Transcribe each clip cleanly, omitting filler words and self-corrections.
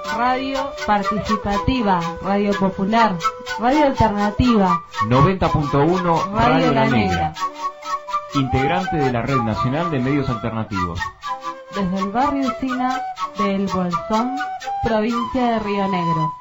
Radio participativa, radio popular, radio alternativa. 90.1 Radio La Negra. Integrante de la Red Nacional de Medios Alternativos. Desde el barrio Sina de El Bolsón, provincia de Río Negro.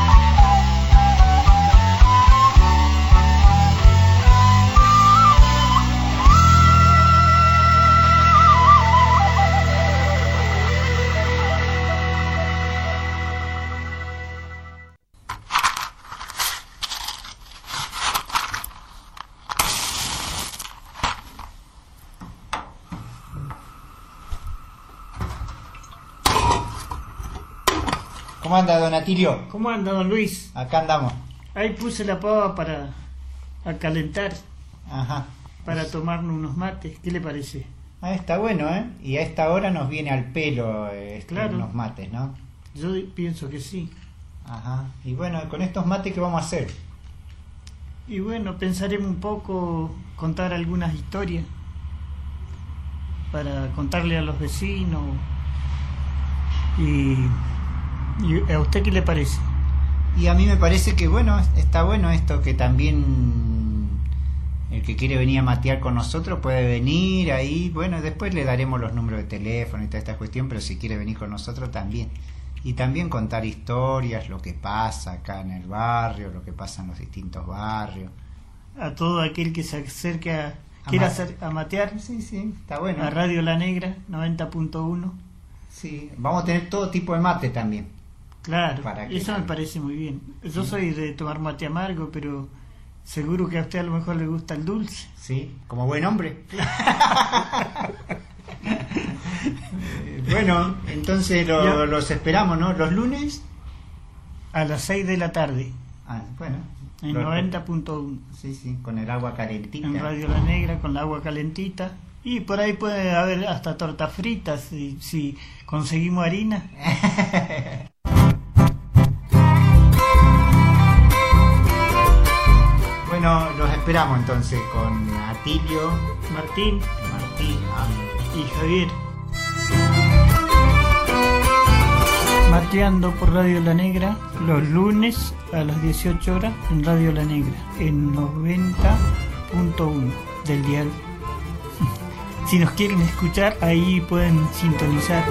¿Cómo anda, don Atilio? ¿Cómo anda, don Luis? Acá andamos. Ahí puse la pava para calentar, Ajá. para tomarnos unos mates. ¿Qué le parece? Ah, está bueno, ¿eh? Y a esta hora nos viene al pelo Claro. unos mates, ¿no? Yo pienso que sí. Ajá. Y bueno, con estos mates, ¿qué vamos a hacer? Y bueno, pensaremos un poco, contar algunas historias para contarle a los vecinos. ¿Y a usted qué le parece? Y a mí me parece que, bueno, está bueno esto, que también el que quiere venir a matear con nosotros puede venir ahí. Bueno, después le daremos los números de teléfono y toda esta cuestión, pero si quiere venir con nosotros también. Y también contar historias, lo que pasa acá en el barrio, lo que pasa en los distintos barrios. A todo aquel que se acerque quiera a matear. Sí, sí, está bueno. A Radio La Negra, 90.1. Sí, vamos a tener todo tipo de mate también. Claro, ¿Para qué? eso me parece muy bien. Yo soy de tomar mate amargo, pero seguro que a usted a lo mejor le gusta el dulce. Sí, como buen hombre. Bueno, entonces los esperamos, ¿no? Los lunes a las 6 de la tarde. Bueno. En 90.1. Sí, sí, con el agua calentita. En Radio La Negra, con la agua calentita. Y por ahí puede haber hasta tortas fritas si conseguimos harina. Bueno, los esperamos entonces con Atilio, Martín y Javier. Mateando por Radio La Negra los lunes a las 18 horas en Radio La Negra, en 90.1 del dial. Si nos quieren escuchar, ahí pueden sintonizar.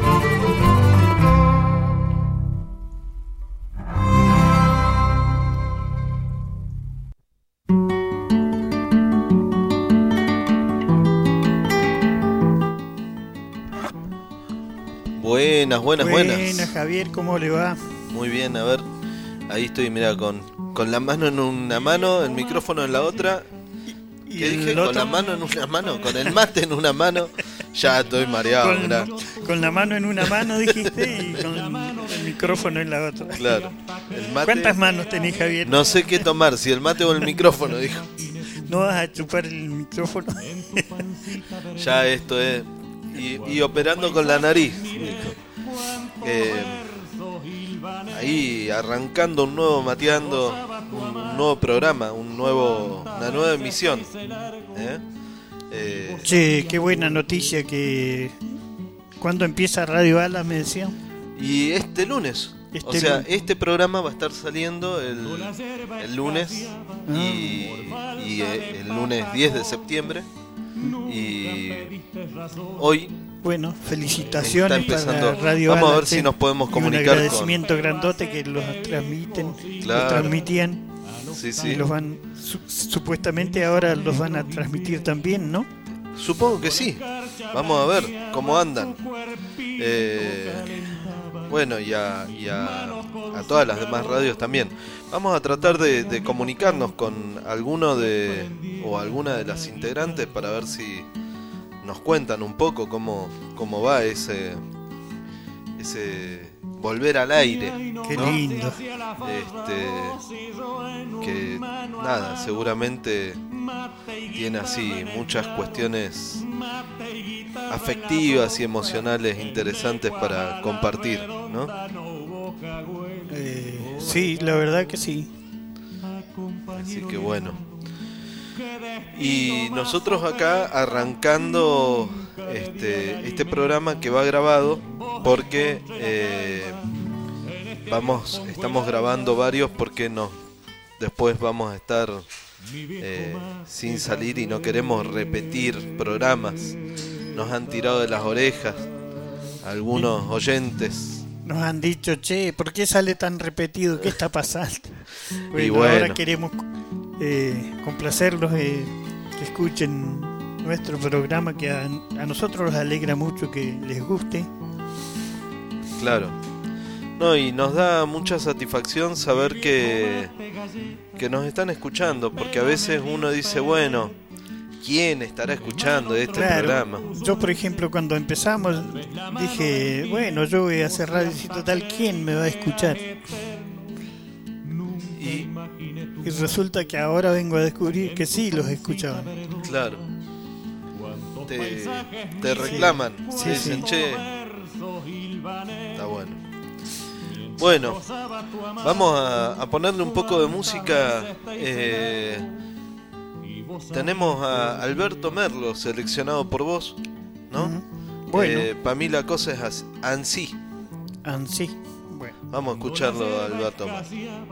Buenas. Buenas, Javier, ¿cómo le va? Muy bien, a ver. Ahí estoy, mira, con la mano en una mano, el micrófono en la otra. ¿Qué dije? Con la mano en una mano, con el mate en una mano. Ya estoy mareado, mirá. Con la mano en una mano, dijiste, y con el micrófono en la otra. Claro. El mate, ¿cuántas manos tenés, Javier? No sé qué tomar, si el mate o el micrófono, dijo. ¿No vas a chupar el micrófono? Ya esto es... Y operando con la nariz, dijo. Ahí arrancando un nuevo mateando, un nuevo programa, una nueva emisión. Che, qué buena noticia que... ¿Cuándo empieza Radio Ala, me decía? Y este lunes. Este programa va a estar saliendo el lunes y el lunes 10 de septiembre. Y hoy... Bueno, felicitaciones para Radio Vamos Ala, a ver si nos podemos comunicar. Un agradecimiento grandote que los transmiten, claro. Los transmitían. Sí. Y los van, supuestamente ahora los van a transmitir también, ¿no? Supongo que sí. Vamos a ver cómo andan. Bueno, y a todas las demás radios también. Vamos a tratar de comunicarnos con alguna de las integrantes para ver si nos cuentan un poco cómo va ese volver al aire. Qué ¿no? lindo. Que nada, seguramente tiene así muchas cuestiones afectivas y emocionales interesantes para compartir, ¿no? Sí, la verdad que sí. Así que bueno. Y nosotros acá arrancando este programa que va grabado porque estamos grabando varios porque después vamos a estar sin salir y no queremos repetir programas. Nos han tirado de las orejas algunos oyentes. Nos han dicho, che, ¿por qué sale tan repetido? ¿Qué está pasando? Y bueno, ahora queremos complacerlos, que escuchen nuestro programa, que a nosotros nos alegra mucho que les guste. Claro. No, y nos da mucha satisfacción saber que nos están escuchando, porque a veces uno dice, bueno, ¿quién estará escuchando este programa? Yo, por ejemplo, cuando empezamos, dije, bueno, yo voy a hacer radio y total, ¿quién me va a escuchar? Y resulta que ahora vengo a descubrir que sí los escuchaban. Claro. Te reclaman, sí, te dicen, sí. Che, está bueno. Bueno, vamos a ponerle un poco de música. Tenemos a Alberto Merlo seleccionado por vos, ¿no? Bueno. Para mí la cosa es ansí. Ansí. Bueno. Vamos a escucharlo a Alberto Merlo.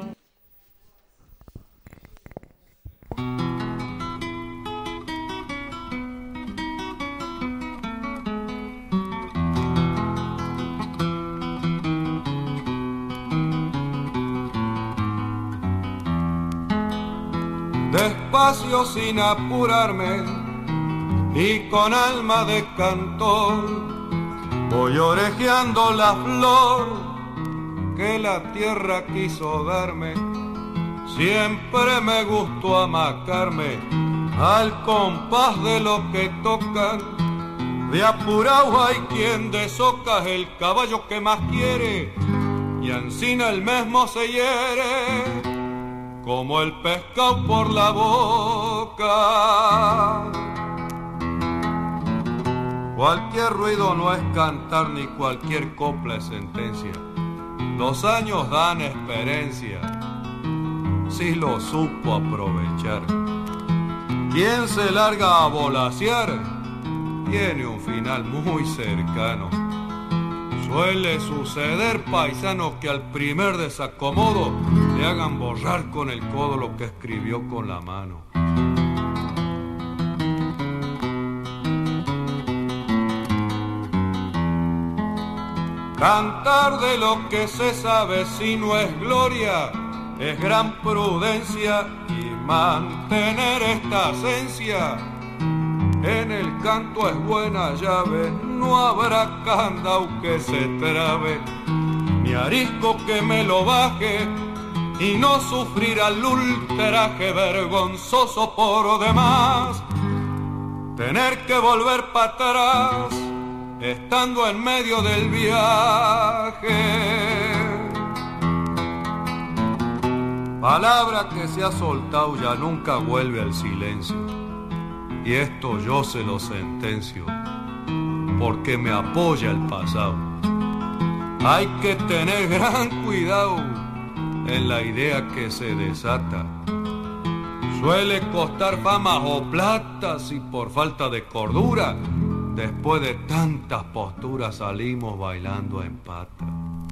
Despacio sin apurarme y con alma de cantor voy orejeando la flor que la tierra quiso darme. Siempre me gustó amacarme al compás de lo que tocan. De apurao hay quien de soca es el caballo que más quiere y ansina el mismo se hiere como el pescado por la boca. Cualquier ruido no es cantar ni cualquier copla es sentencia. 2 años dan experiencia si lo supo aprovechar. Quien se larga a volasear tiene un final muy cercano. Suele suceder, paisanos, que al primer desacomodo le hagan borrar con el codo lo que escribió con la mano. Cantar de lo que se sabe si no es gloria, es gran prudencia y mantener esta esencia. En el canto es buena llave, no habrá candau que se trabe, ni arisco que me lo baje, y no sufrirá el ultraje vergonzoso por demás. Tener que volver para atrás, estando en medio del viaje. Palabra que se ha soltado ya nunca vuelve al silencio. Y esto yo se lo sentencio, porque me apoya el pasado. Hay que tener gran cuidado en la idea que se desata. Suele costar fama o plata si por falta de cordura, después de tantas posturas salimos bailando en pata.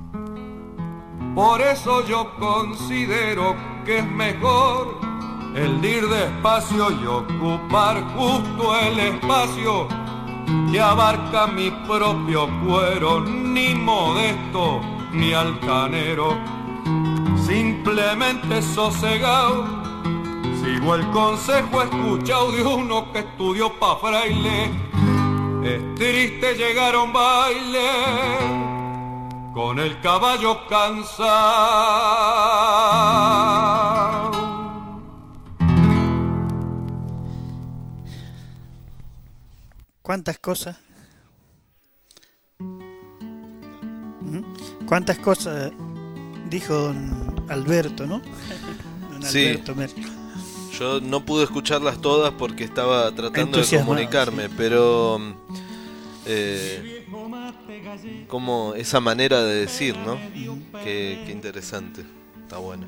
Por eso yo considero que es mejor el ir despacio y ocupar justo el espacio que abarca mi propio cuero, ni modesto ni altanero, simplemente sosegado. Sigo el consejo escuchado de uno que estudió pa' fraile. Es triste llegar a un baile con el caballo cansado. ¿Cuántas cosas? ¿Cuántas cosas dijo don Alberto, no? Don Alberto Merlo. Yo no pude escucharlas todas porque estaba tratando de comunicarme, pero como esa manera de decir, ¿no? Qué interesante, está bueno.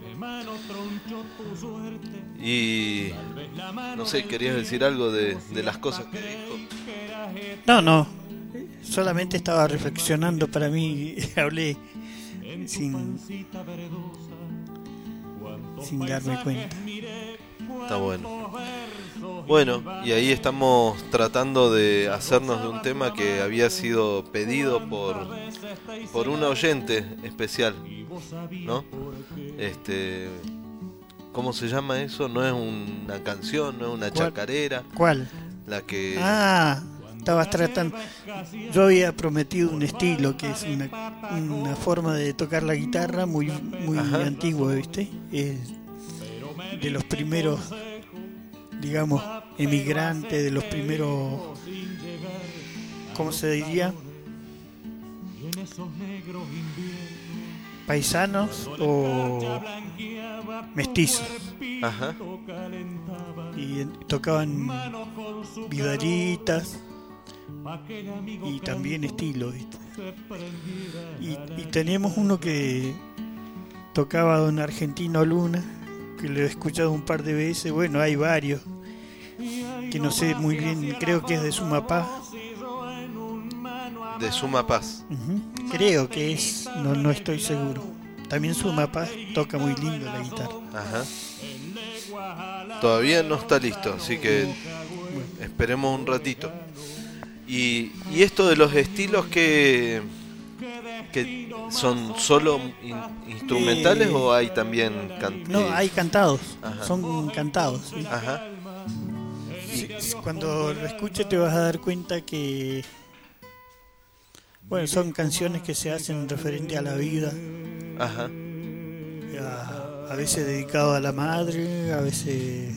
Y no sé, ¿querías decir algo de las cosas que dijo? No, solamente estaba reflexionando para mí, hablé sin darme cuenta. Está bueno. Bueno, y ahí estamos tratando de hacernos de un tema que había sido pedido por un oyente especial, ¿no? ¿Cómo se llama eso? No es una canción, no es una chacarera. ¿Cuál? La que... Estabas tratando. Yo había prometido un estilo que es una forma de tocar la guitarra muy antigua, ¿viste? Es de los primeros, digamos, emigrantes, de los primeros, ¿cómo se diría? Paisanos o mestizos. Ajá. Y tocaban vidalitas y también estilo, ¿viste? Y teníamos uno que tocaba don Argentino Luna, que lo he escuchado un par de veces. Bueno, hay varios que no sé muy bien, creo que es de Sumapaz. De Sumapaz. Creo que es, no estoy seguro. También Sumapaz toca muy lindo la guitarra. Ajá. Todavía no está listo, así que esperemos un ratito. Y esto de los estilos que son solo instrumentales o hay también no, hay cantados. Ajá. Son cantados, ¿sí? Ajá. Cuando lo escuches te vas a dar cuenta que son canciones que se hacen referente a la vida. Ajá. A veces dedicado a la madre, a veces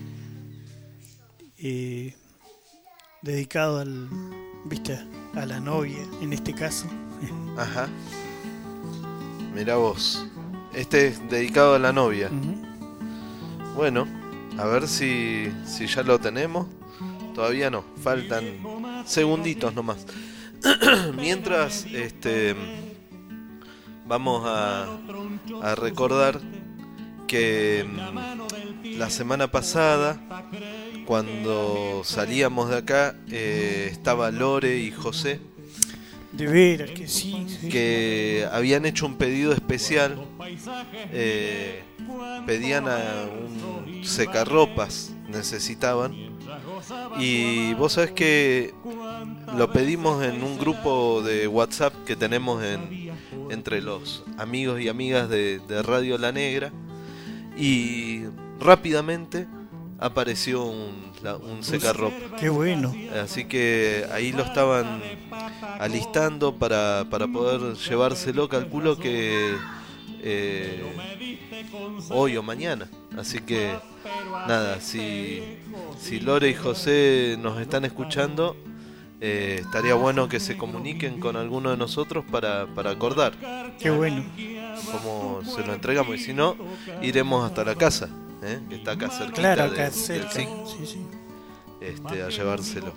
dedicado a la novia, en este caso. Ajá. Mirá vos. Este es dedicado a la novia. Bueno, a ver si ya lo tenemos. Todavía no, faltan segunditos nomás. Mientras vamos a recordar que la semana pasada, cuando salíamos de acá, estaba Lore y José, de veras que sí. que habían hecho un pedido especial. Pedían a un secarropas, necesitaban, y vos sabés que lo pedimos en un grupo de WhatsApp que tenemos entre los amigos y amigas de Radio La Negra, y rápidamente apareció un secarropa. Qué bueno. Así que ahí lo estaban alistando para poder llevárselo, calculo que hoy o mañana. Así que nada, si Lore y José nos están escuchando, estaría bueno que se comuniquen con alguno de nosotros para acordar. Qué bueno. Cómo se lo entregamos, y si no, iremos hasta la casa, que está acá cerquita. Claro, acá cerca. Sí. A llevárselo.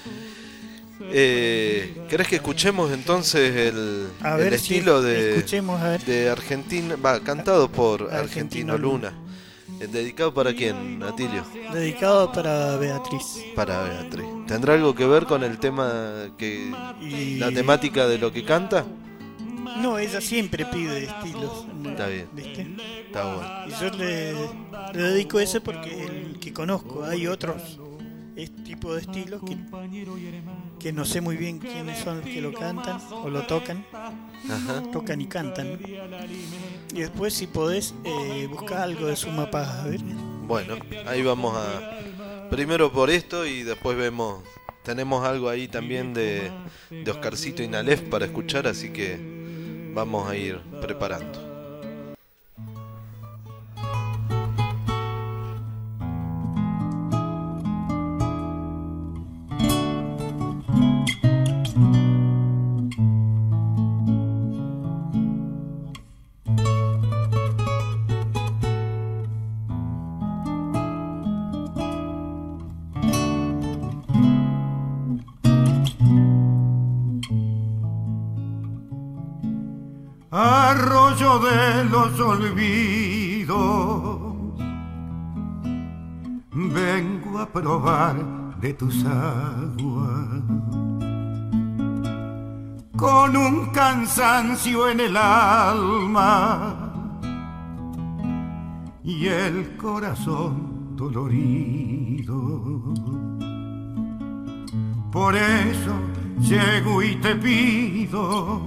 ¿Querés que escuchemos entonces el estilo de Argentina, cantado por Argentino Luna? ¿Dedicado para quién, Atilio? Dedicado para Beatriz. Para Beatriz. ¿Tendrá algo que ver con el tema, la temática de lo que canta? No, ella siempre pide estilos. Está bien. ¿Viste? Está bueno. Y yo le dedico ese porque es el que conozco. Hay otros tipo de estilos que no sé muy bien quiénes son los que lo cantan o lo tocan. Ajá. Tocan y cantan, ¿no? Y después, si podés, buscar algo de Sumapaz, a ver. Bueno, ahí vamos primero por esto y después vemos. Tenemos algo ahí también de Oscarcito Inalef para escuchar, así que vamos a ir preparando. Arroyo de los olvidos, vengo a probar de tus aguas. con un cansancio en el alma y el corazón dolorido. Por eso llego y te pido,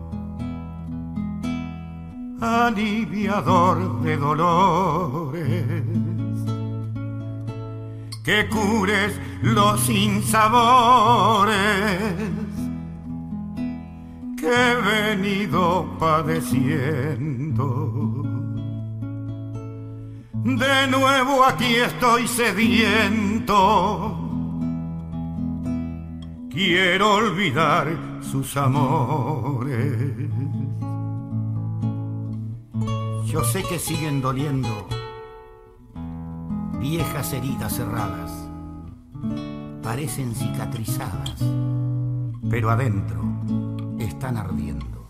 aliviador de dolores, que cures los sinsabores que he venido padeciendo. De nuevo aquí estoy sediento, quiero olvidar sus amores. Yo sé que siguen doliendo viejas heridas cerradas, parecen cicatrizadas, pero adentro están ardiendo.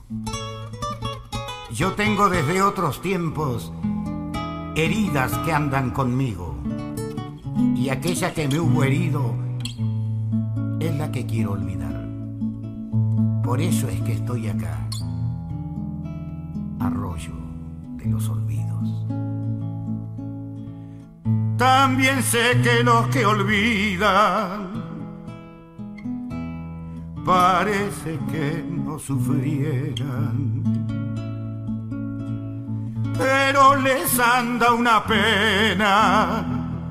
Yo tengo desde otros tiempos heridas que andan conmigo, y aquella que me hubo herido es la que quiero olvidar. Por eso es que estoy acá, arroyo de los olvidos. También sé que los que olvidan parece que no sufrieran, pero les anda una pena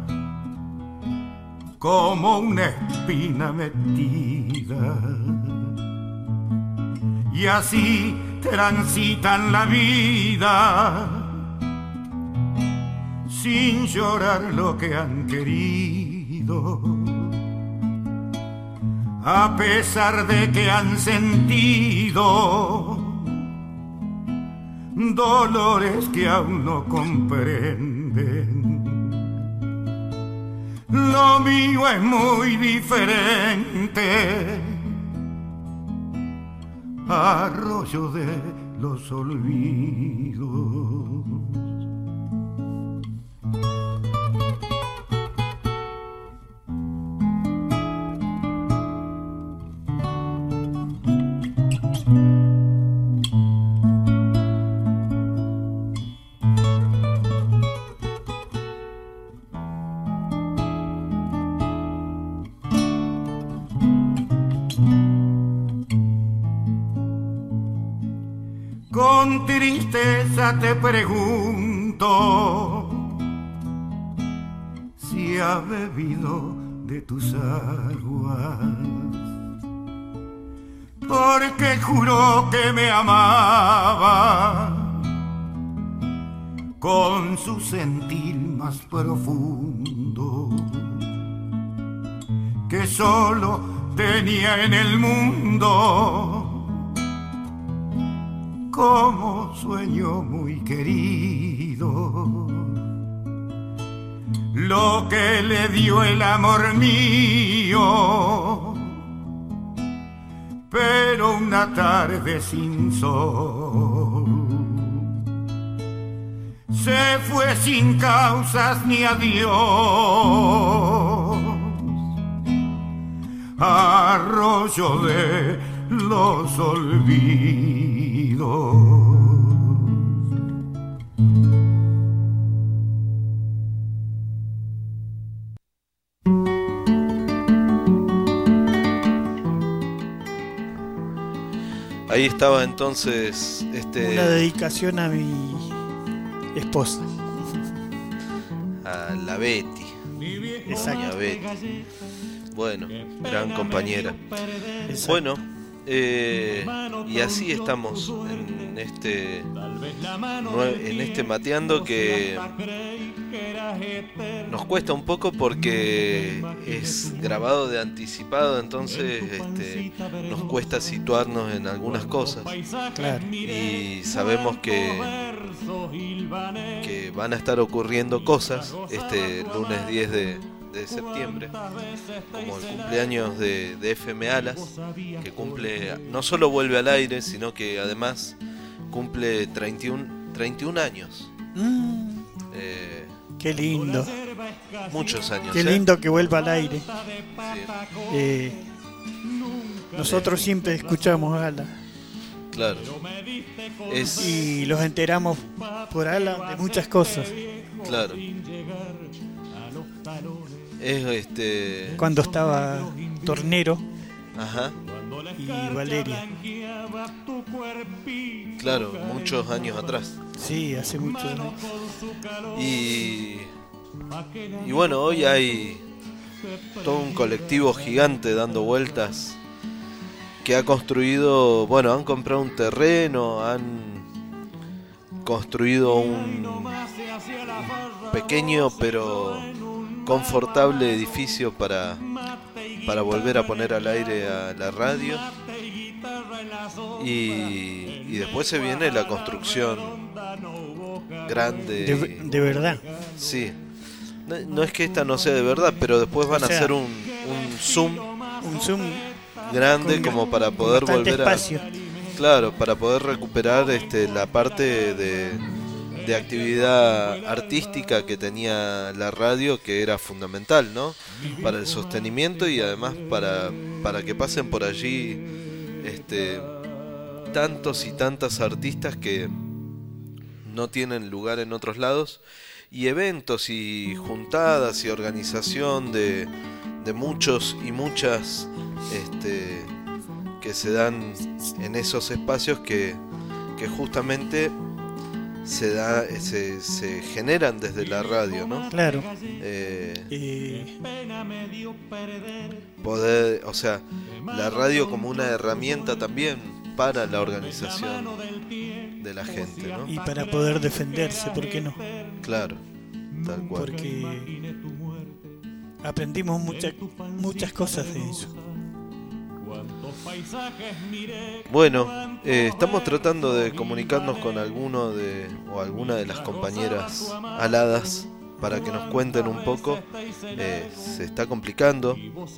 como una espina metida, y así transitan la vida sin llorar lo que han querido, a pesar de que han sentido dolores que aún no comprenden. Lo mío es muy diferente, arroyo de los olvidos. Con tristeza te pregunto si ha bebido de tus aguas, porque juró que me amaba con su sentir más profundo, que solo tenía en el mundo como sueño muy querido, lo que le dio el amor mío. Pero una tarde sin sol se fue sin causas ni adiós, arroyo de los olvidos. Ahí estaba entonces una dedicación a mi esposa, a la Betty. Exacto. Betty. Bueno, gran compañera. Exacto. Bueno, y así estamos en este mateando, que nos cuesta un poco porque es grabado de anticipado, entonces nos cuesta situarnos en algunas cosas. Claro. Y sabemos que van a estar ocurriendo cosas este lunes 10 de septiembre, como el cumpleaños de FM Alas, que cumple, no solo vuelve al aire, sino que además cumple 31 años. Qué lindo. Muchos años. Qué lindo que vuelva al aire. Sí. Nosotros siempre escuchamos Ala Claro. y los enteramos por Ala de muchas cosas. Claro. Es Cuando estaba Tornero Ajá. y Valeria. Claro, muchos años atrás. Sí, hace mucho. Y bueno, hoy hay todo un colectivo gigante dando vueltas que ha construido, bueno, han comprado un terreno, han construido un pequeño pero confortable edificio para volver a poner al aire a la radio. Y después se viene la construcción grande. De verdad. Sí. No es que esta no sea de verdad, pero después van a hacer un zoom grande como para poder volver espacio. Claro, para poder recuperar la parte de actividad artística que tenía la radio, que era fundamental, ¿no? Para el sostenimiento y además para que pasen por allí tantos y tantas artistas que no tienen lugar en otros lados, y eventos y juntadas y organización de muchos y muchas que se dan en esos espacios que justamente se generan desde la radio, ¿no? Claro. Poder, o sea, la radio como una herramienta también para la organización de la gente, ¿no? Y para poder defenderse, ¿por qué no? Claro, tal cual. Porque aprendimos muchas cosas de eso. Bueno, estamos tratando de comunicarnos con alguna de las compañeras aladas para que nos cuenten un poco. Se está complicando,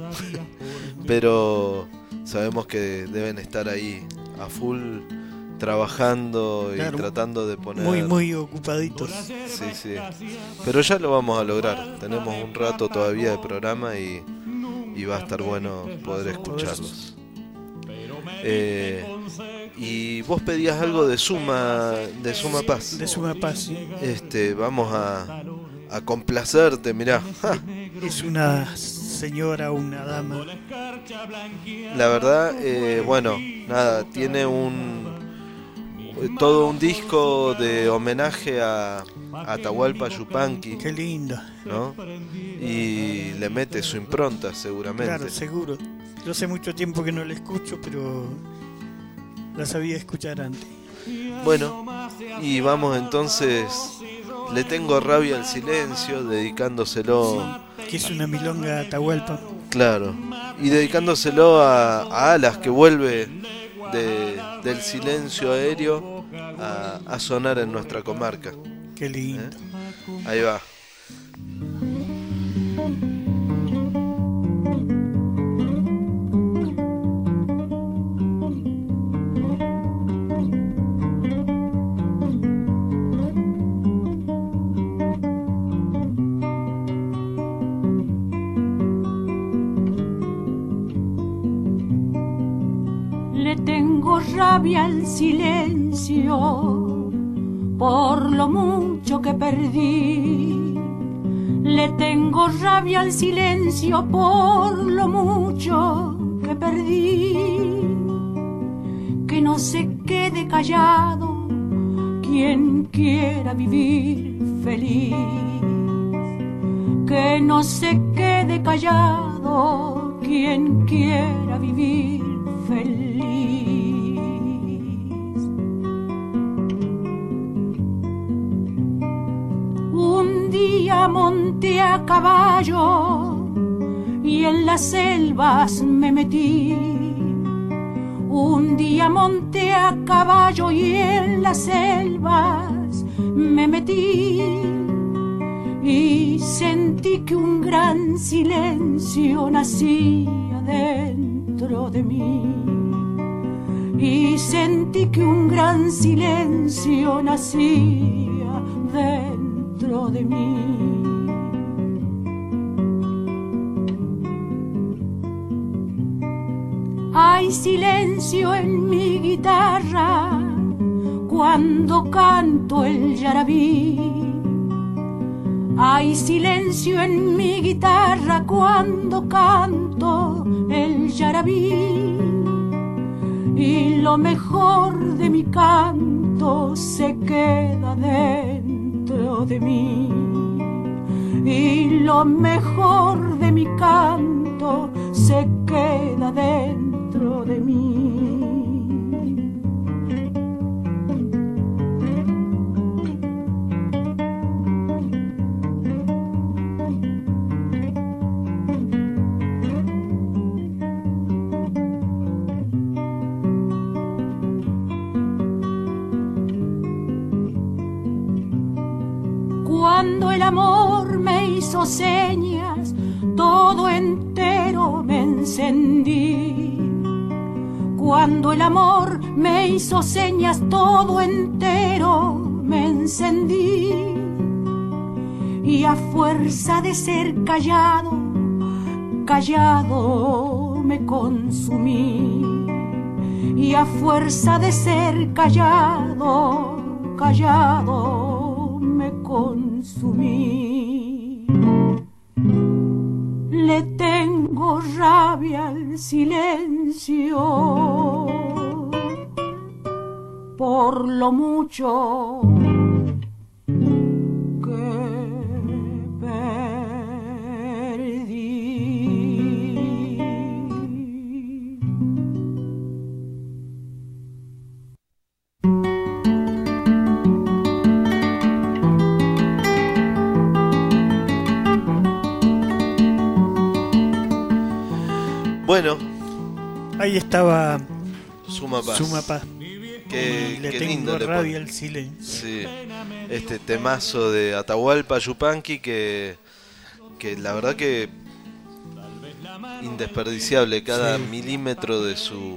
pero sabemos que deben estar ahí a full trabajando y claro, tratando de poner... Muy ocupaditos. Sí. Pero ya lo vamos a lograr. Tenemos un rato todavía de programa y va a estar bueno poder escucharlos. Y vos pedías algo de Suma Paz. De Suma Paz, sí. Vamos a complacerte, mirá. ¡Ja! Es una señora, una dama. La verdad, bueno, nada, tiene todo un disco de homenaje a Atahualpa Yupanqui. Qué lindo, ¿no? Y le mete su impronta, seguramente. Claro, seguro. Yo hace mucho tiempo que no la escucho, pero la sabía escuchar antes. Bueno, y vamos entonces. Le tengo rabia al silencio, dedicándoselo. Que es una milonga Atahualpa. Claro, y dedicándoselo a Alas, que vuelve del silencio aéreo a sonar en nuestra comarca. Qué lindo. Ahí va. Rabia al silencio por lo mucho que perdí. Le tengo rabia al silencio por lo mucho que perdí. Que no se quede callado quien quiera vivir feliz. Que no se quede callado quien quiera vivir feliz. Un día monté a caballo y en las selvas me metí. Un día monté a caballo y en las selvas me metí. Y sentí que un gran silencio nacía dentro de mí. Y sentí que un gran silencio nacía dentro de mí. Ay, Hay silencio en mi guitarra cuando canto el yarabí. Hay silencio en mi guitarra cuando canto el yarabí. Y lo mejor de mi canto se queda dentro de mí. Y lo mejor de mi canto se queda dentro de mí. Cuando el amor me hizo señas, todo entero me encendí. Cuando el amor me hizo señas, todo entero me encendí. Y a fuerza de ser callado, callado me consumí. Y a fuerza de ser callado, callado me consumí. Le tengo rabia al silencio por lo mucho que perdí. Bueno, ahí estaba Suma Paz. Le Qué tengo lindo le rabia pone. al silencio. Sí, este temazo de Atahualpa Yupanqui que la verdad que indesperdiciable cada Sí. milímetro de su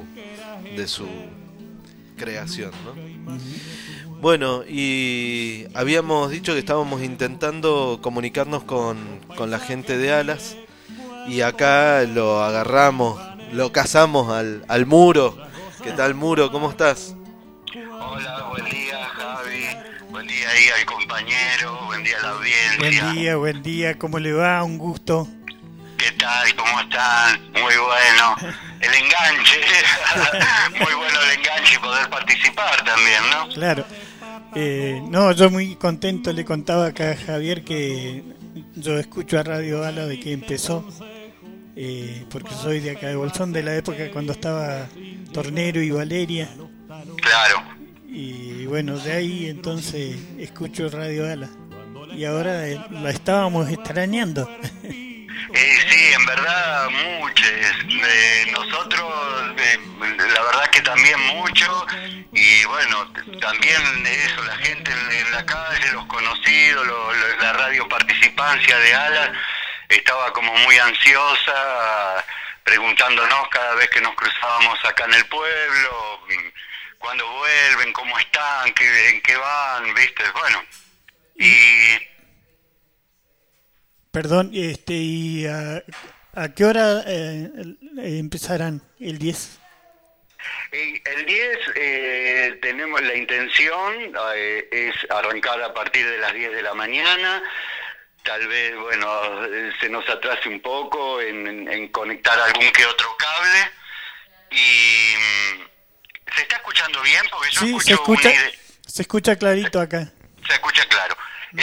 creación, ¿no? Bueno, y habíamos dicho que estábamos intentando comunicarnos con la gente de Alas y acá lo agarramos, lo cazamos al Muro. ¿Qué tal, Muro? ¿Cómo estás? Hola, buen día, Javi. Buen día ahí al compañero. Buen día a la audiencia. Buen día, ¿cómo le va? Un gusto. ¿Qué tal? ¿Cómo están? Muy bueno. El enganche. Muy bueno el enganche y poder participar también, ¿no? Claro. No, yo muy contento, le contaba acá a Javier que yo escucho a Radio Ala de que empezó, porque soy de acá de Bolsón, de la época cuando estaba Tornero y Valeria. Claro. Y bueno, de ahí entonces escucho Radio Ala. Y ahora la estábamos extrañando. Sí, en verdad, muchos. Nosotros, la verdad que también mucho. Y bueno, también eso, la gente en la calle, los conocidos, la radio participancia de Alas, estaba como muy ansiosa, preguntándonos cada vez que nos cruzábamos acá en el pueblo, cuándo vuelven, cómo están, en qué van, ¿viste? Bueno, y... Perdón, ¿y a qué hora empezarán el 10? El 10 tenemos la intención, es arrancar a partir de las 10 de la mañana. Tal vez, bueno, se nos atrase un poco en conectar algún que otro cable. Y ¿se está escuchando bien? Porque yo Sí, escucho se escucha clarito acá. Se escucha claro.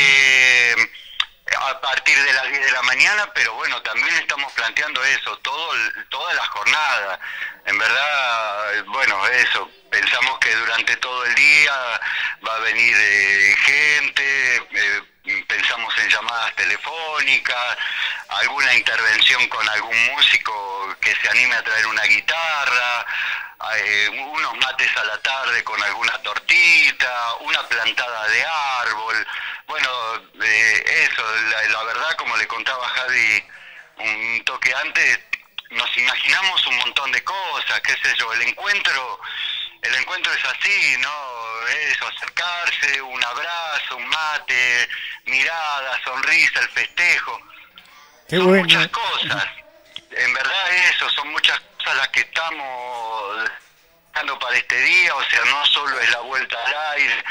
A partir de las 10 de la mañana, pero bueno, también estamos planteando eso, toda la jornada. En verdad, bueno, eso, pensamos que durante todo el día va a venir gente, pensamos en llamadas telefónicas, alguna intervención con algún músico que se anime a traer una guitarra, unos mates a la tarde con alguna tortita, una plantada de árbol. Bueno, eso, la verdad, como le contaba Javi un toque antes, nos imaginamos un montón de cosas, qué sé yo, el encuentro es así, ¿no? Eso, acercarse, un abrazo, un mate, mirada, sonrisa, el festejo. Qué son bueno. Muchas cosas, en verdad eso, son muchas cosas las que estamos dando para este día, o sea, no solo es la vuelta al aire,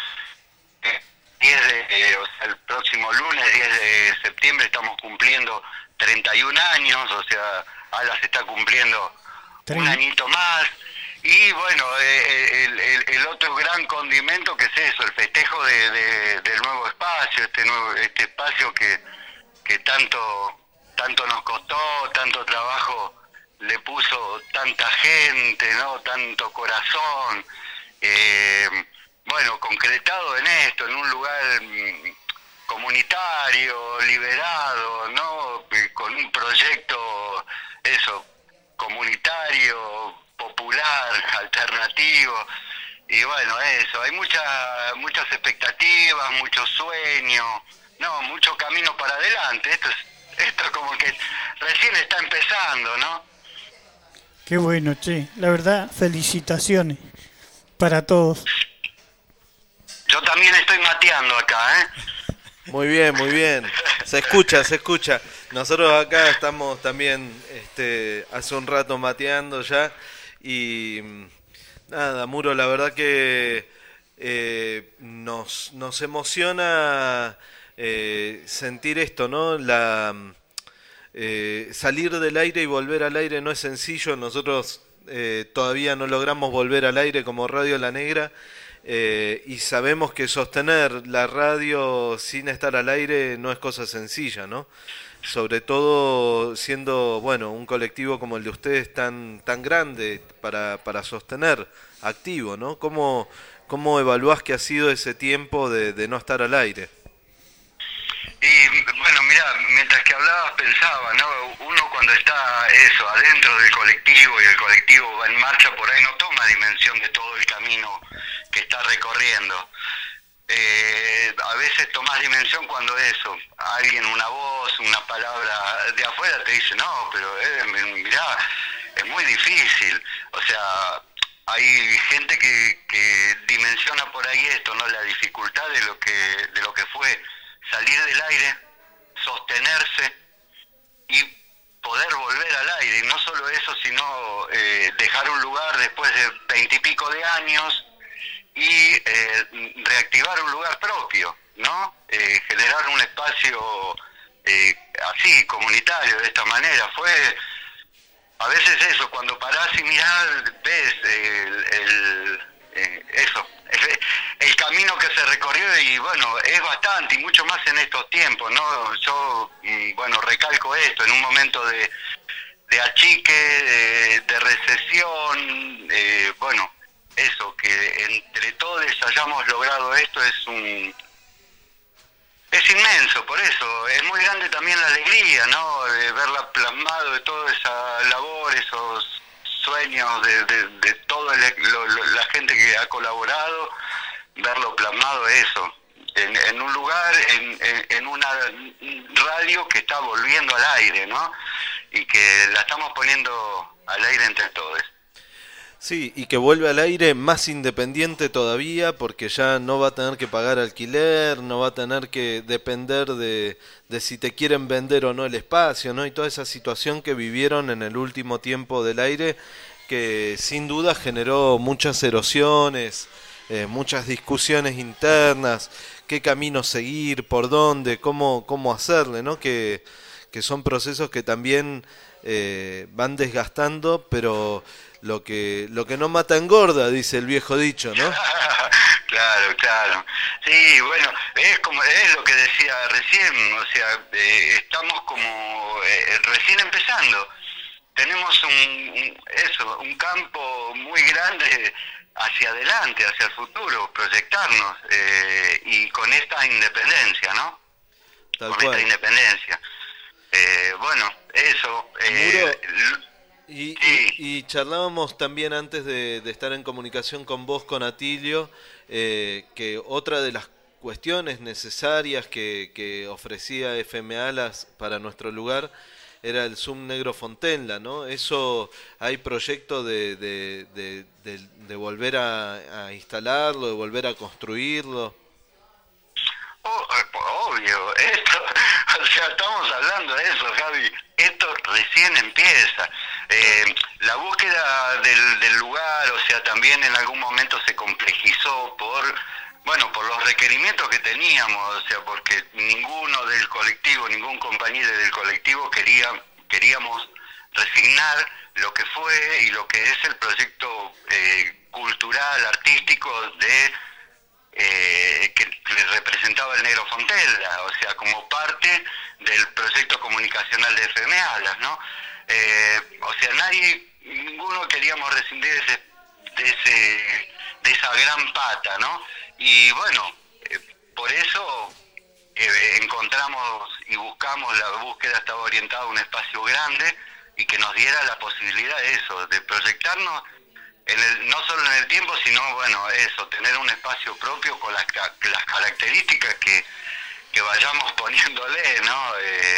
o sea, el próximo lunes, 10 de septiembre, estamos cumpliendo 31 años, o sea, Alas está cumpliendo un añito más. Y bueno, el otro gran condimento que es eso, el festejo del nuevo espacio, este espacio que tanto nos costó, tanto trabajo le puso tanta gente, ¿no? Tanto corazón, bueno, concretado en esto, en un lugar comunitario, liberado, ¿no? Con un proyecto, eso, comunitario, popular, alternativo, y bueno, eso, hay muchas expectativas, muchos sueños, no, mucho camino para adelante. Esto como que recién está empezando, ¿no? Qué bueno, che, la verdad, felicitaciones para todos. Yo también estoy mateando acá, ¿eh? Muy bien, muy bien. Se escucha. Nosotros acá estamos también hace un rato mateando ya. Y nada, Muro, la verdad que nos emociona sentir esto, ¿no? Salir del aire y volver al aire no es sencillo. Nosotros todavía no logramos volver al aire como Radio La Negra. Y sabemos que sostener la radio sin estar al aire no es cosa sencilla, ¿no? Sobre todo siendo, bueno, un colectivo como el de ustedes tan grande para sostener activo, ¿no? ¿Cómo evaluás que ha sido ese tiempo de no estar al aire? Y bueno, mira, mientras que hablabas pensaba, ¿no? Uno cuando está adentro del colectivo y el colectivo va en marcha, por ahí no toma dimensión de todo el camino que está recorriendo. A veces tomás dimensión cuando alguien, una voz, una palabra de afuera te dice, no, pero mirá, es muy difícil. O sea, hay gente que dimensiona por ahí esto, ¿no? La dificultad de lo que fue salir del aire, sostenerse y poder volver al aire. Y no solo eso, sino dejar un lugar después de 20 y pico de años y reactivar un lugar propio, ¿no? Generar un espacio así, comunitario, de esta manera. Fue a veces eso, cuando parás y mirás, ves el camino que se recorrió, y bueno, es bastante, y mucho más en estos tiempos, ¿no? Yo, bueno, recalco esto, en un momento de achique, de recesión, bueno, eso, que entre todos hayamos logrado esto es inmenso. Por eso es muy grande también la alegría, ¿no? De verla plasmado, de toda esa labor, esos sueños de toda la gente que ha colaborado, verlo plasmado en un lugar, en una radio que está volviendo al aire, ¿no? Y que la estamos poniendo al aire entre todos. Sí, y que vuelve al aire más independiente todavía, porque ya no va a tener que pagar alquiler, no va a tener que depender de si te quieren vender o no el espacio, ¿no? Y toda esa situación que vivieron en el último tiempo del aire, que sin duda generó muchas erosiones, muchas discusiones internas, qué camino seguir, por dónde, cómo hacerle, ¿no? Que son procesos que también van desgastando, pero lo que no mata engorda, dice el viejo dicho, ¿no? Claro. Sí, bueno, es lo que decía recién, o sea, estamos como recién empezando. Tenemos un campo muy grande hacia adelante, hacia el futuro, proyectarnos, y con esta independencia, ¿no? Tal cual. Esta independencia. Bueno, eso. Y charlábamos también antes de estar en comunicación con vos, con Atilio, que otra de las cuestiones necesarias que ofrecía FM Alas para nuestro lugar era el Zoom Negro Fontenla, ¿no? Eso, hay proyecto de volver a instalarlo, de volver a construirlo. Obvio, o sea, estamos hablando de eso, Javi. Esto recién empieza. la búsqueda del lugar, o sea, también en algún momento se complejizó por los requerimientos que teníamos, o sea, porque ninguno del colectivo, ningún compañero del colectivo queríamos resignar lo que fue y lo que es el proyecto cultural, artístico que representaba el Negro Fontella, o sea, como parte del proyecto comunicacional de FM Alas, ¿no? O sea, ninguno queríamos rescindir de esa gran pata, ¿no? Y bueno, por eso encontramos y buscamos, la búsqueda estaba orientada a un espacio grande y que nos diera la posibilidad de eso, de proyectarnos no solo en el tiempo, sino, bueno, eso, tener un espacio propio con las características que vayamos poniéndole, ¿no?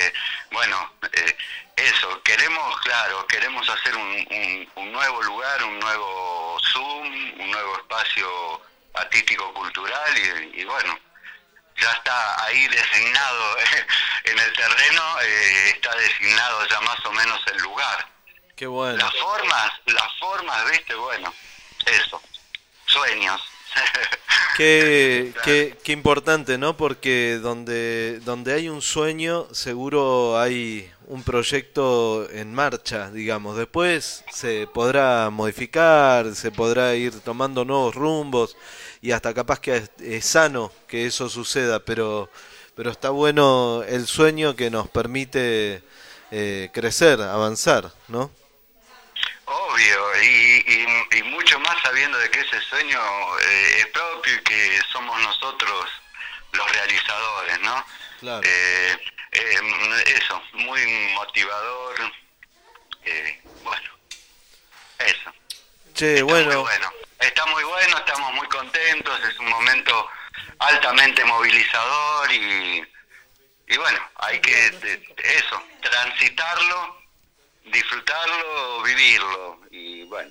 Eso, queremos hacer un nuevo lugar, un nuevo Zoom, un nuevo espacio artístico-cultural y bueno, ya está ahí designado en el terreno, está designado ya más o menos el lugar. Qué bueno. Las formas, ¿viste? Bueno, eso, sueños. Qué importante, ¿no? Porque donde hay un sueño, seguro hay un proyecto en marcha, digamos. Después se podrá modificar, se podrá ir tomando nuevos rumbos y hasta capaz que es sano que eso suceda, pero está bueno el sueño que nos permite crecer, avanzar, ¿no? Obvio, y mucho más sabiendo de que ese sueño es propio y que somos nosotros los realizadores, ¿no? Claro. Eso, muy motivador, bueno, eso. Che, bueno. Está muy bueno, estamos muy contentos, es un momento altamente movilizador y bueno, hay que transitarlo, disfrutarlo, vivirlo y bueno,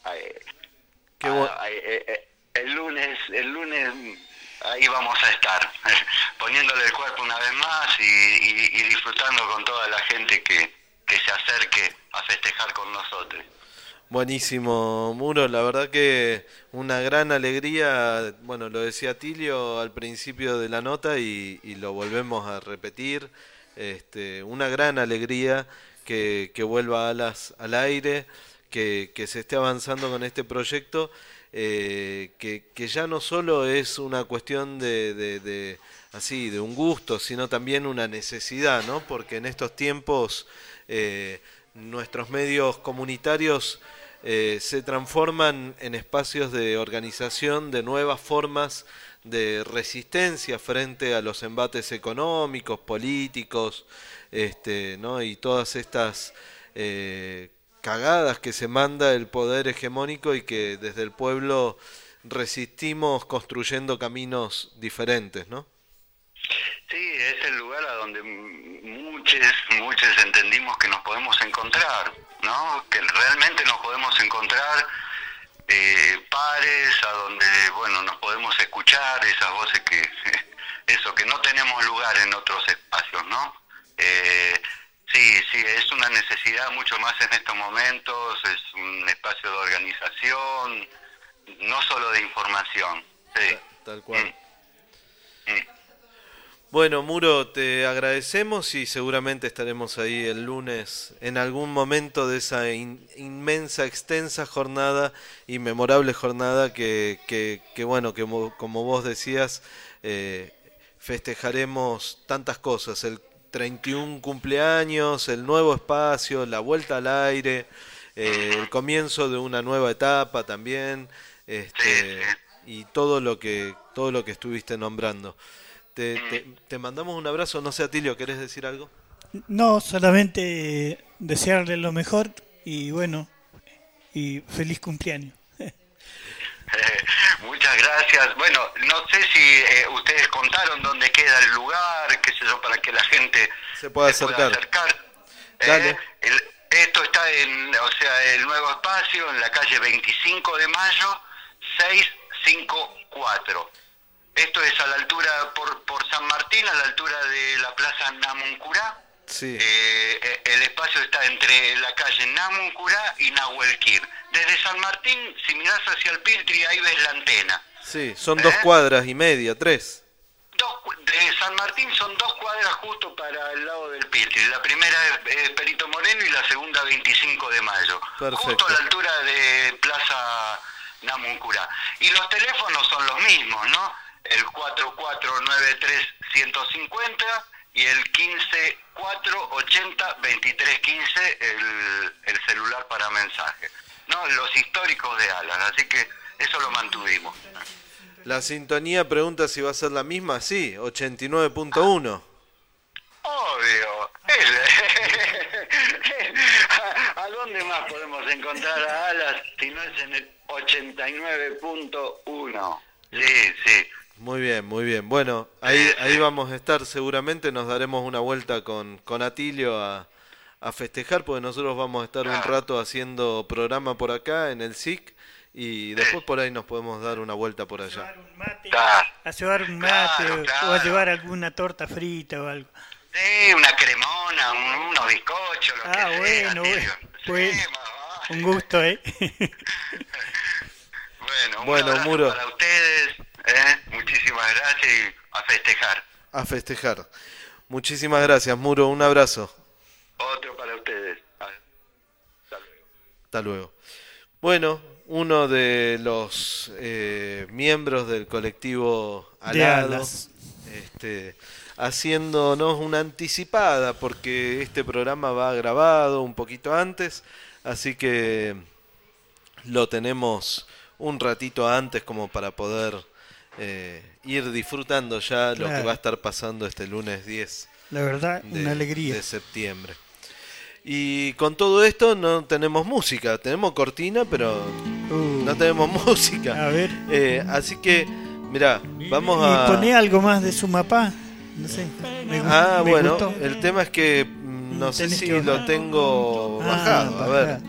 el lunes ahí vamos a estar poniéndole el cuerpo una vez más y disfrutando con toda la gente que se acerque a festejar con nosotros. Buenísimo, Muro, la verdad que una gran alegría, bueno, lo decía Tilio al principio de la nota y lo volvemos a repetir, una gran alegría que vuelva Alas al aire, que se esté avanzando con este proyecto, que ya no solo es una cuestión de un gusto, sino también una necesidad, ¿no? Porque en estos tiempos nuestros medios comunitarios se transforman en espacios de organización de nuevas formas de resistencia frente a los embates económicos, políticos, ¿no? Y todas estas cagadas que se manda el poder hegemónico y que desde el pueblo resistimos construyendo caminos diferentes, ¿no? Sí, es el lugar a donde muchos entendimos que nos podemos encontrar, ¿no? Que realmente nos podemos encontrar pares, a donde, bueno, nos podemos escuchar esas voces que no tenemos lugar en otros espacios, ¿no? Sí, es una necesidad mucho más en estos momentos, es un espacio de organización, no solo de información. Sí. Tal cual. Bueno, Muro, te agradecemos y seguramente estaremos ahí el lunes en algún momento de esa inmensa, extensa jornada y memorable jornada que bueno, que como vos decías, festejaremos tantas cosas, el 31 cumpleaños, el nuevo espacio, la vuelta al aire, el comienzo de una nueva etapa también, y todo lo que estuviste nombrando. Te mandamos un abrazo, no sé, Atilio, ¿querés decir algo? No, solamente desearle lo mejor y bueno, y feliz cumpleaños. Muchas gracias. Bueno, no sé si ustedes contaron dónde queda el lugar, qué sé yo, para que la gente se pueda acercar. Dale. Esto está el nuevo espacio en la calle 25 de Mayo, 654. Esto es a la altura, por San Martín, a la altura de la Plaza Namuncurá. Sí. El espacio está entre la calle Namuncurá y Nahuelquir. Desde San Martín, si mirás hacia el Piltri, ahí ves la antena. Sí, son 2 cuadras y media, 3. De San Martín son 2 cuadras justo para el lado del Piltri. La primera es Perito Moreno y la segunda 25 de Mayo. Perfecto. Justo a la altura de Plaza Namuncurá. Y los teléfonos son los mismos, ¿no? El 4493-150 y el 15-480-2315, el celular para mensaje. No, los históricos de Alan, así que eso lo mantuvimos. La sintonía pregunta si va a ser la misma, sí, 89.1. Obvio. ¿A dónde más podemos encontrar a Alas si no es en el 89.1? Sí, sí. Muy bien, muy bien. Bueno, ahí vamos a estar, seguramente nos daremos una vuelta con Atilio a festejar, porque nosotros vamos a estar un rato haciendo programa por acá en el SIC y después por ahí nos podemos dar una vuelta por allá. A llevar un mate o a llevar alguna torta frita o algo. Sí, una cremona, unos bizcochos, lo que sea. Bueno, pues, un gusto, Bueno, un Muro. para ustedes, muchísimas gracias y a festejar. A festejar. Muchísimas gracias, Muro, un abrazo. Otro para ustedes. Hasta luego. Hasta luego. Bueno, uno de los miembros del colectivo Alado, haciéndonos una anticipada, porque este programa va grabado un poquito antes, así que lo tenemos un ratito antes como para poder ir disfrutando ya lo que va a estar pasando este lunes 10. La verdad, una alegría. De septiembre. Y con todo esto no tenemos música, tenemos cortina, pero no tenemos música. A ver. Así que, mirá, vamos a... ¿Y poné algo más de Sumapá? No sé. Me bueno, gustó. el tema es que no sé si lo tengo bajado. A ver.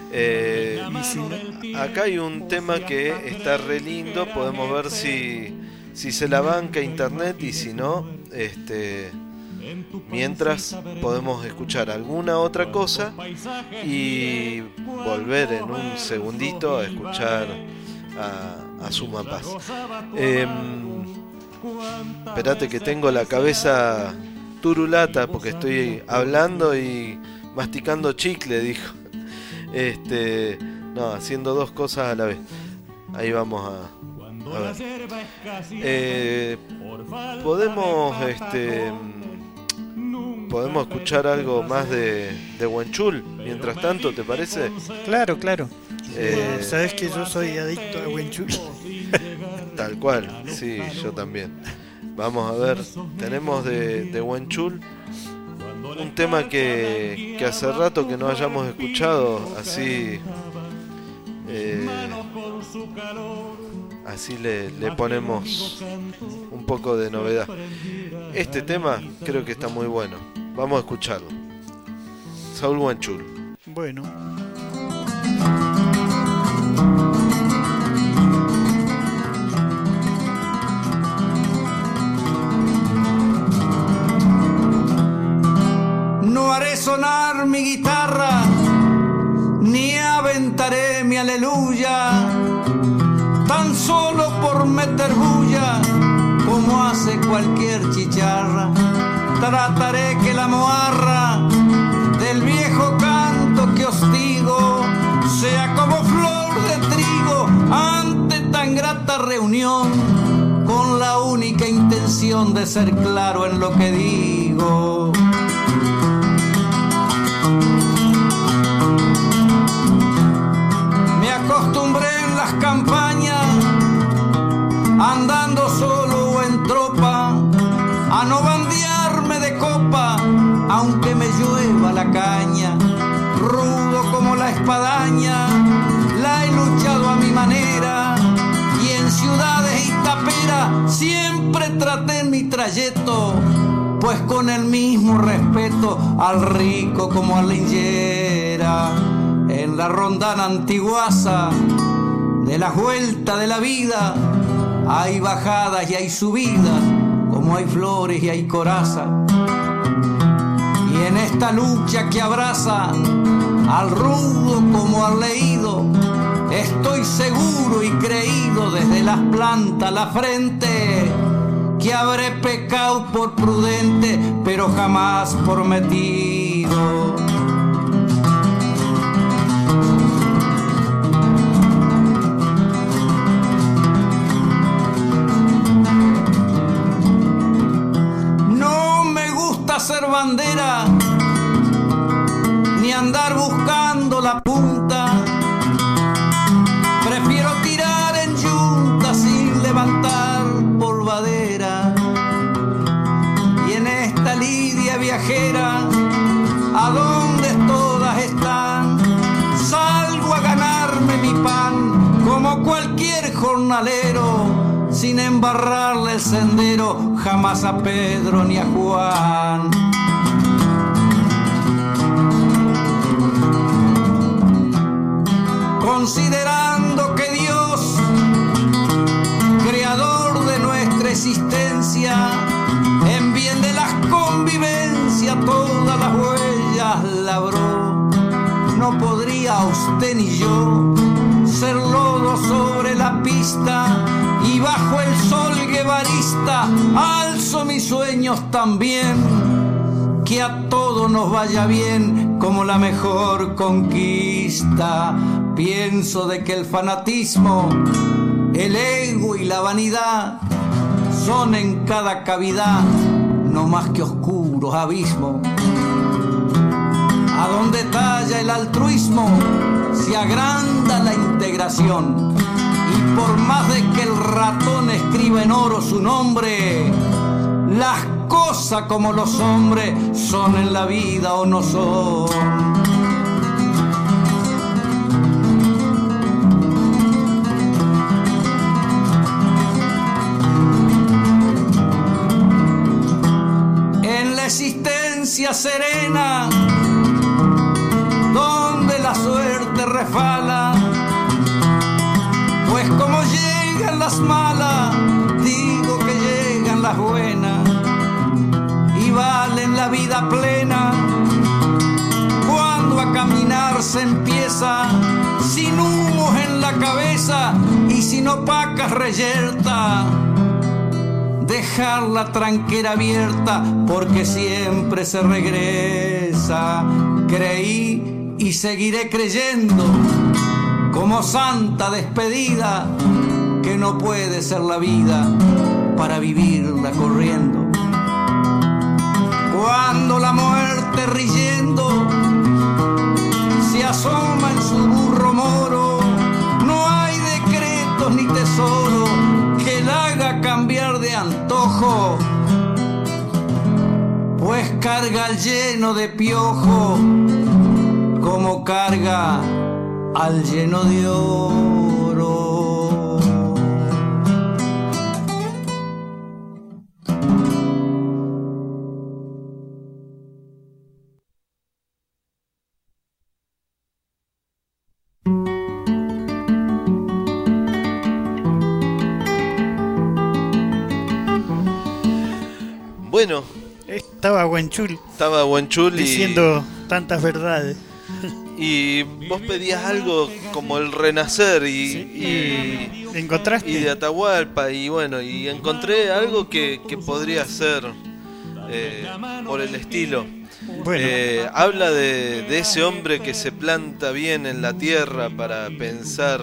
Acá hay un tema que está re lindo, podemos ver si se la banca internet y si no, mientras podemos escuchar alguna otra cosa y volver en un segundito a escuchar a Sumapaz. Esperate que tengo la cabeza turulata porque estoy hablando y masticando chicle, dijo. No, haciendo 2 cosas a la vez. Ahí vamos a ver. Podemos escuchar algo más de Huenchul mientras tanto, ¿te parece? Claro. Sabes que yo soy adicto a Huenchul. Tal cual, sí, yo también. Vamos a ver, tenemos de Huenchul un tema que hace rato que no hayamos escuchado, así le ponemos un poco de novedad. Este tema creo que está muy bueno, vamos a escucharlo. Saúl Huenchul. Bueno. No haré sonar mi guitarra, ni aventaré mi aleluya, tan solo por meter bulla, como hace cualquier chicharra. Trataré que la moarra del viejo canto que hostigo sea como flor de trigo ante tan grata reunión, con la única intención de ser claro en lo que digo. Me acostumbré en las campañas, andando solo o en tropa, a no bandearme de copa, aunque me llueva la caña. Rudo como la espadaña, la he luchado a mi manera, y en ciudades y taperas siempre traté en mi trayecto, pues con el mismo respeto al rico como a la lingera. En la rondana antiguaza de la vuelta de la vida hay bajadas y hay subidas, como hay flores y hay coraza. Y en esta lucha que abraza al rudo como al leído, estoy seguro y creído desde las plantas a la frente que habré pecado por prudente, pero jamás por metido. No me gusta ser bandera, ni andar buscando la punta. Prefiero tirar en yunta sin levantar polvadera. Y en esta lidia viajera, a donde todas están, salgo a ganarme mi pan como cualquier jornalero, sin embarrarle el sendero jamás a Pedro ni a Juan. Considerando que Dios, creador de nuestra existencia, en bien de las convivencias todas las huellas labró, no podría usted ni yo ser lodo sobre la pista, y bajo el sol guevarista alzo mis sueños también. Que a todos nos vaya bien como la mejor conquista. Pienso de que el fanatismo, el ego y la vanidad son en cada cavidad no más que oscuros abismos. A donde talla el altruismo se agranda la integración, y por más de que el ratón escriba en oro su nombre, las cosas como los hombres son en la vida o no son. En la existencia serena, donde la suerte refala, pues como llegan las malas, digo que llegan las buenas, y valen la vida plena cuando a caminar se empieza, sin humos en la cabeza y sin opacas reyertas. Dejar la tranquera abierta porque siempre se regresa. Creí y seguiré creyendo como santa despedida que no puede ser la vida para vivirla corriendo. Cuando la muerte riendo se asoma en su burro moro, no hay decretos ni tesoro que la haga cambiar de antojo, pues carga al lleno de piojo como carga al lleno de oro. Bueno, estaba Huenchul diciendo tantas verdades. Y vos pedías algo como el renacer y ¿encontraste? Y de Atahualpa, y bueno, y encontré algo que podría ser por el estilo. Bueno. Habla de ese hombre que se planta bien en la tierra para pensar.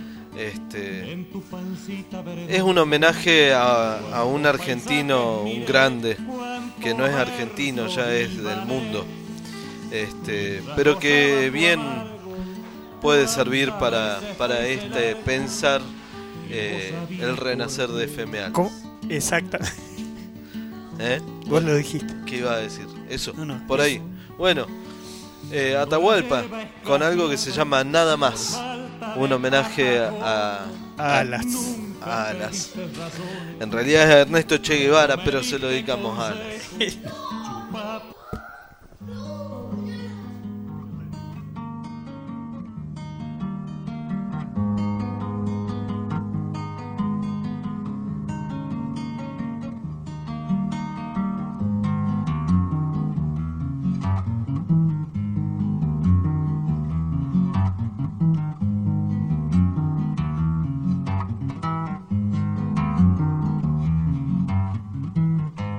Es un homenaje a un argentino, un grande, que no es argentino, ya es del mundo, pero que bien puede servir para pensar el renacer de FM Almas. ¿Cómo? Exacto. Vos lo dijiste. ¿Qué iba a decir? Eso, no, por ahí. Bueno, Atahualpa, con algo que se llama Nada Más. Un homenaje a Alas. En realidad es a Ernesto Che Guevara, pero se lo dedicamos a Alas.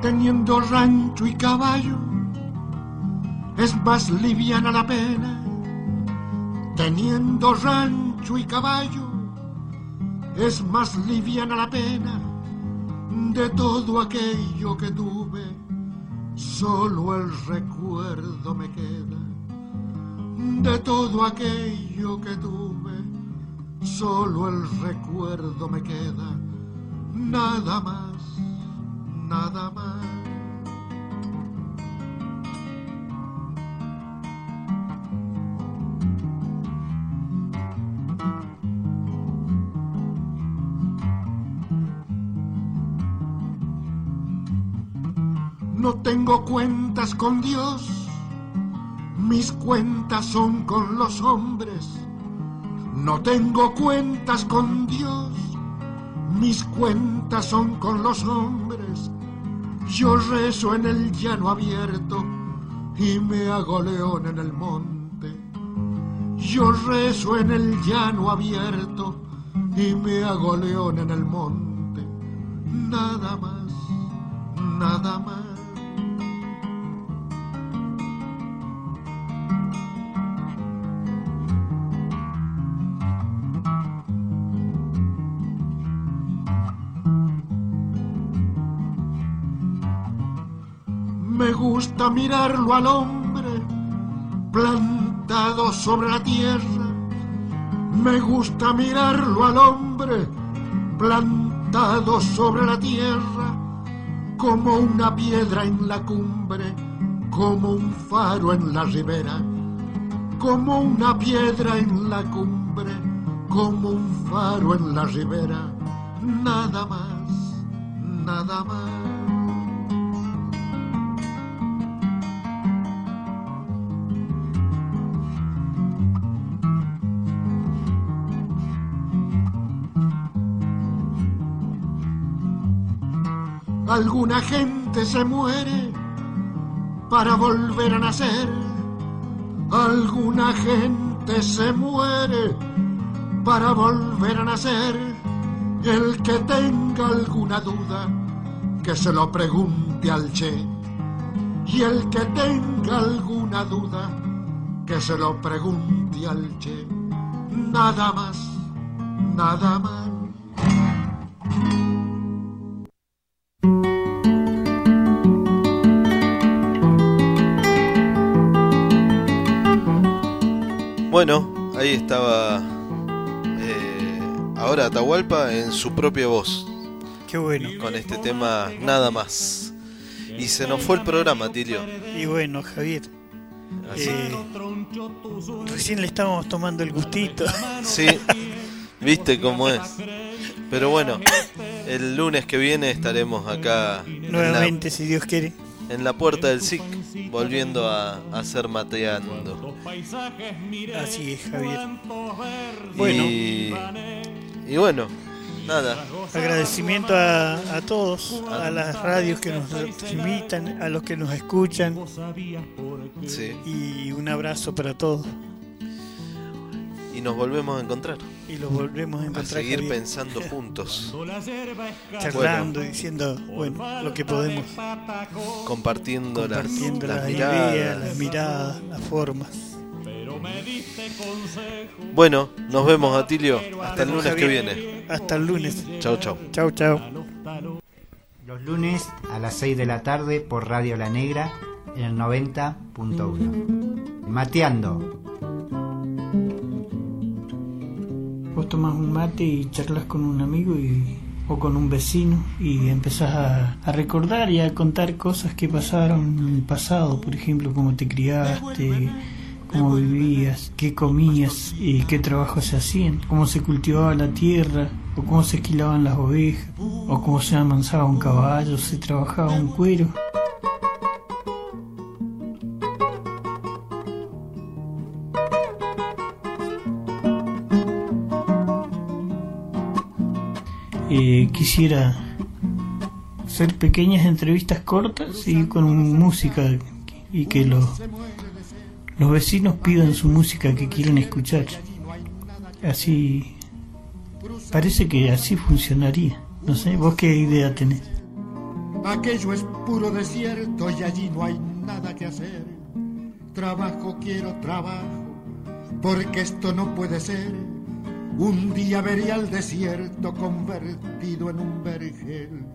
Teniendo rancho y caballo, es más liviana la pena. Teniendo rancho y caballo, es más liviana la pena. De todo aquello que tuve, solo el recuerdo me queda. De todo aquello que tuve, solo el recuerdo me queda. Nada más, nada más. No tengo cuentas con Dios, mis cuentas son con los hombres. No tengo cuentas con Dios, mis cuentas son con los hombres. Yo rezo en el llano abierto y me hago león en el monte. Yo rezo en el llano abierto y me hago león en el monte. Nada más, nada más. Me gusta mirarlo al hombre plantado sobre la tierra. Me gusta mirarlo al hombre plantado sobre la tierra, como una piedra en la cumbre, como un faro en la ribera. Como una piedra en la cumbre, como un faro en la ribera. Nada más, nada más. Alguna gente se muere para volver a nacer. Alguna gente se muere para volver a nacer. El que tenga alguna duda, que se lo pregunte al Che. Y el que tenga alguna duda, que se lo pregunte al Che. Nada más, nada más. Bueno, ahí estaba ahora Atahualpa en su propia voz. Qué bueno. Con este tema Nada Más. Y se nos fue el programa, Tilio. Y bueno, Javier, recién le estábamos tomando el gustito. Sí, viste cómo es. Pero bueno, el lunes que viene estaremos acá nuevamente, si Dios quiere, en la puerta del SIC, volviendo a hacer mateando. Así es, Javier. Bueno, y bueno, nada. Agradecimiento a todos, a las radios que nos invitan, a los que nos escuchan. Sí. Y un abrazo para todos. Y nos volvemos a encontrar. Y los volvemos a encontrar. A seguir Javier, pensando juntos. Charlando, diciendo, bueno, lo que podemos. Compartiendo las ideas, las miradas, las formas. Bueno, nos vemos, Atilio. Hasta el lunes, Javier, que viene. Hasta el lunes. Chau, chau. Chau, chau. Los lunes a las 6 de la tarde por Radio La Negra en el 90.1. Mateando. Vos tomás un mate y charlas con un amigo o con un vecino y empezás a recordar y a contar cosas que pasaron en el pasado. Por ejemplo, cómo te criaste, cómo vivías, qué comías y qué trabajos se hacían, cómo se cultivaba la tierra, o cómo se esquilaban las ovejas, o cómo se amansaba un caballo, se trabajaba un cuero. Quisiera hacer pequeñas entrevistas cortas y con música, y que los vecinos pidan su música que quieren escuchar. Así parece que así funcionaría. No sé, ¿vos qué idea tenés? Aquello es puro desierto y allí no hay nada que hacer. Trabajo, quiero trabajo, porque esto no puede ser. Un día veré al desierto convertido en un vergel.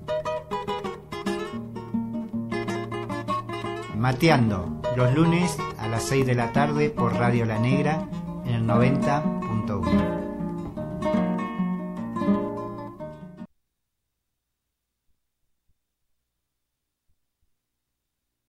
Mateando, los lunes a las 6 de la tarde por Radio La Negra en el 90.1.